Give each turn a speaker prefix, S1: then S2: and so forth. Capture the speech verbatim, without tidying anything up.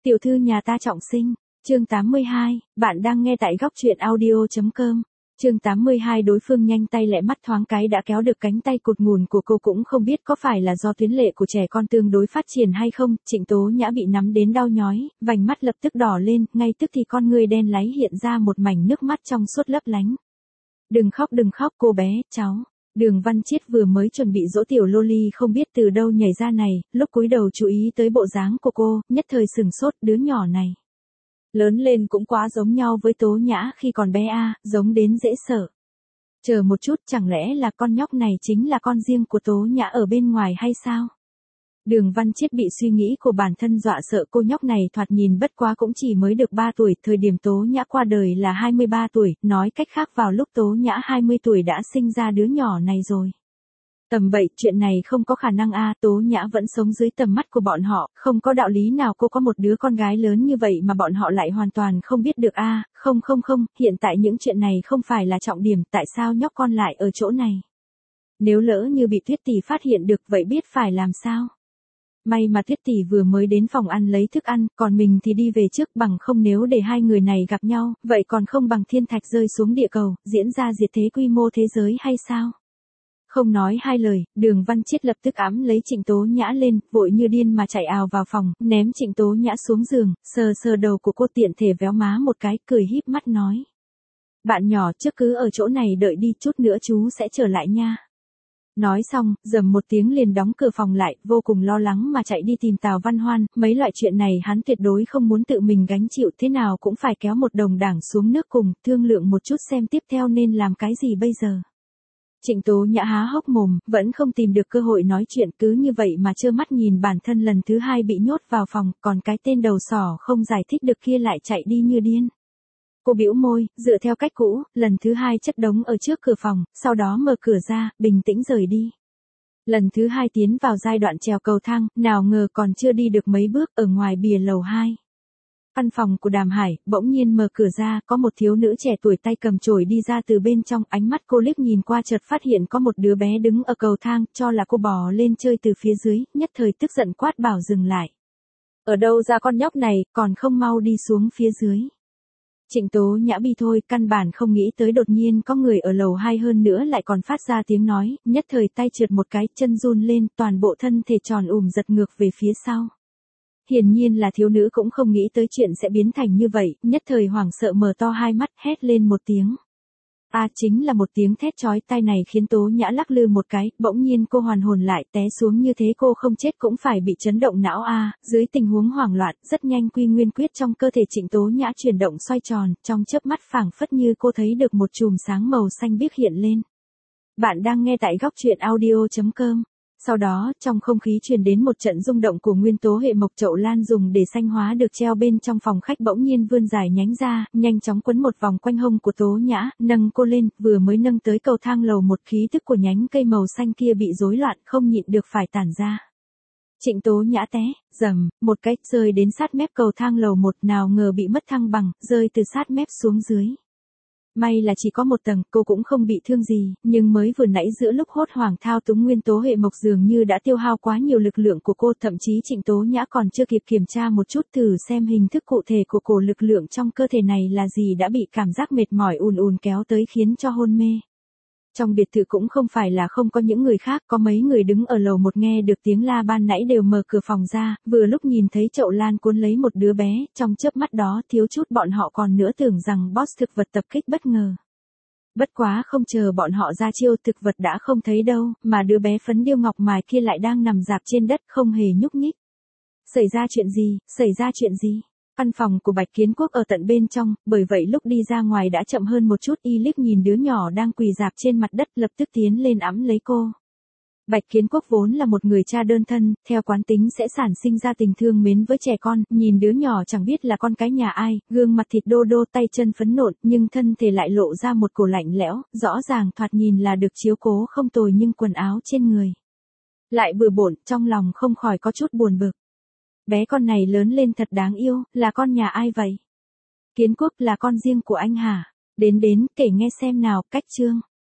S1: Tiểu thư nhà ta trọng sinh, chương tám mươi hai, bạn đang nghe tại góc truyện audio chấm com. Chương tám mươi hai đối phương nhanh tay lẹ mắt thoáng cái đã kéo được cánh tay cụt ngùn của cô, cũng không biết có phải là do tuyến lệ của trẻ con tương đối phát triển hay không, Trịnh Tố Nhã bị nắm đến đau nhói, vành mắt lập tức đỏ lên, ngay tức thì con ngươi đen láy hiện ra một mảnh nước mắt trong suốt lấp lánh. Đừng khóc đừng khóc cô bé, cháu. Đường Văn Chiết vừa mới chuẩn bị dỗ tiểu loli không biết từ đâu nhảy ra này, lúc cúi đầu chú ý tới bộ dáng của cô, nhất thời sừng sốt, đứa nhỏ này lớn lên cũng quá giống nhau với Tố Nhã khi còn bé a, à, giống đến dễ sợ. Chờ một chút, chẳng lẽ là con nhóc này chính là con riêng của Tố Nhã ở bên ngoài hay sao? Đường Văn Chiết bị suy nghĩ của bản thân dọa sợ, cô nhóc này thoạt nhìn bất quá cũng chỉ mới được ba tuổi, thời điểm Tố Nhã qua đời là hai mươi ba tuổi, nói cách khác vào lúc Tố Nhã hai mươi tuổi đã sinh ra đứa nhỏ này rồi. Tầm bậy, chuyện này không có khả năng a, à, Tố Nhã vẫn sống dưới tầm mắt của bọn họ, không có đạo lý nào cô có một đứa con gái lớn như vậy mà bọn họ lại hoàn toàn không biết được a, à, không không không, hiện tại những chuyện này không phải là trọng điểm, tại sao nhóc con lại ở chỗ này? Nếu lỡ như bị Tuyết tỷ phát hiện được vậy biết phải làm sao? May mà Tuyết tỷ vừa mới đến phòng ăn lấy thức ăn, còn mình thì đi về trước, bằng không nếu để hai người này gặp nhau, vậy còn không bằng thiên thạch rơi xuống địa cầu, diễn ra diệt thế quy mô thế giới hay sao? Không nói hai lời, Đường Văn Chiết lập tức ẵm lấy Trịnh Tố Nhã lên, vội như điên mà chạy ào vào phòng, ném Trịnh Tố Nhã xuống giường, sờ sờ đầu của cô, tiện thể véo má một cái, cười híp mắt nói. Bạn nhỏ trước cứ ở chỗ này đợi đi, chút nữa chú sẽ trở lại nha. Nói xong, rầm một tiếng liền đóng cửa phòng lại, vô cùng lo lắng mà chạy đi tìm Tào Văn Hoan, mấy loại chuyện này hắn tuyệt đối không muốn tự mình gánh chịu, thế nào cũng phải kéo một đồng đảng xuống nước cùng, thương lượng một chút xem tiếp theo nên làm cái gì bây giờ. Trịnh Tố Nhã há hốc mồm, vẫn không tìm được cơ hội nói chuyện, cứ như vậy mà trơ mắt nhìn bản thân lần thứ hai bị nhốt vào phòng, còn cái tên đầu sỏ không giải thích được kia lại chạy đi như điên. Cô bĩu môi, dựa theo cách cũ, lần thứ hai chất đống ở trước cửa phòng, sau đó mở cửa ra, bình tĩnh rời đi. Lần thứ hai tiến vào giai đoạn trèo cầu thang, nào ngờ còn chưa đi được mấy bước, ở ngoài bìa lầu hai. Căn phòng của Đàm Hải, bỗng nhiên mở cửa ra, có một thiếu nữ trẻ tuổi tay cầm chổi đi ra từ bên trong, ánh mắt cô liếc nhìn qua chợt phát hiện có một đứa bé đứng ở cầu thang, cho là cô bò lên chơi từ phía dưới, nhất thời tức giận quát bảo dừng lại. Ở đâu ra con nhóc này, còn không mau đi xuống phía dưới. Trịnh Tố Nhã bi thôi, căn bản không nghĩ tới đột nhiên có người ở lầu hai, hơn nữa lại còn phát ra tiếng nói, nhất thời tay trượt một cái, chân run lên, toàn bộ thân thể tròn ùm giật ngược về phía sau. Hiển nhiên là thiếu nữ cũng không nghĩ tới chuyện sẽ biến thành như vậy, nhất thời hoảng sợ mở to hai mắt, hét lên một tiếng. A à, chính là một tiếng thét chói tai này khiến Tố Nhã lắc lư một cái, bỗng nhiên cô hoàn hồn lại, té xuống như thế cô không chết cũng phải bị chấn động não a, à, dưới tình huống hoảng loạn, rất nhanh quy nguyên quyết trong cơ thể Trịnh Tố Nhã chuyển động xoay tròn, trong chớp mắt phảng phất như cô thấy được một chùm sáng màu xanh biếc hiện lên. Bạn đang nghe tại góc truyện audio chấm com. Sau đó, trong không khí truyền đến một trận rung động của nguyên tố hệ mộc, chậu lan dùng để xanh hóa được treo bên trong phòng khách bỗng nhiên vươn dài nhánh ra, nhanh chóng quấn một vòng quanh hông của Tố Nhã, nâng cô lên, vừa mới nâng tới cầu thang lầu một khí tức của nhánh cây màu xanh kia bị rối loạn, không nhịn được phải tản ra. Trịnh Tố Nhã té, rầm, một cái, rơi đến sát mép cầu thang lầu một, nào ngờ bị mất thăng bằng, rơi từ sát mép xuống dưới. May là chỉ có một tầng, cô cũng không bị thương gì, nhưng mới vừa nãy giữa lúc hốt hoảng thao túng nguyên tố hệ mộc dường như đã tiêu hao quá nhiều lực lượng của cô, thậm chí Trịnh Tố Nhã còn chưa kịp kiểm tra một chút thử xem hình thức cụ thể của cổ lực lượng trong cơ thể này là gì đã bị cảm giác mệt mỏi ùn ùn kéo tới khiến cho hôn mê. Trong biệt thự cũng không phải là không có những người khác, có mấy người đứng ở lầu một nghe được tiếng la ban nãy đều mở cửa phòng ra, vừa lúc nhìn thấy chậu lan cuốn lấy một đứa bé, trong chớp mắt đó thiếu chút bọn họ còn nữa tưởng rằng boss thực vật tập kích bất ngờ. Bất quá không chờ bọn họ ra chiêu, thực vật đã không thấy đâu, mà đứa bé phấn điêu ngọc mài kia lại đang nằm rạp trên đất không hề nhúc nhích. Xảy ra chuyện gì, xảy ra chuyện gì? Căn phòng của Bạch Kiến Quốc ở tận bên trong, bởi vậy lúc đi ra ngoài đã chậm hơn một chút, y liếc nhìn đứa nhỏ đang quỳ rạp trên mặt đất, lập tức tiến lên ẵm lấy cô. Bạch Kiến Quốc vốn là một người cha đơn thân, theo quán tính sẽ sản sinh ra tình thương mến với trẻ con, nhìn đứa nhỏ chẳng biết là con cái nhà ai, gương mặt thịt đô đô, tay chân phấn nộn, nhưng thân thể lại lộ ra một cổ lạnh lẽo, rõ ràng thoạt nhìn là được chiếu cố không tồi nhưng quần áo trên người lại bừa bộn, trong lòng không khỏi có chút buồn bực. Bé con này lớn lên thật đáng yêu, là con nhà ai vậy? Kiến Quốc là con riêng của anh hả? Đến đến, kể nghe xem nào, cách chương.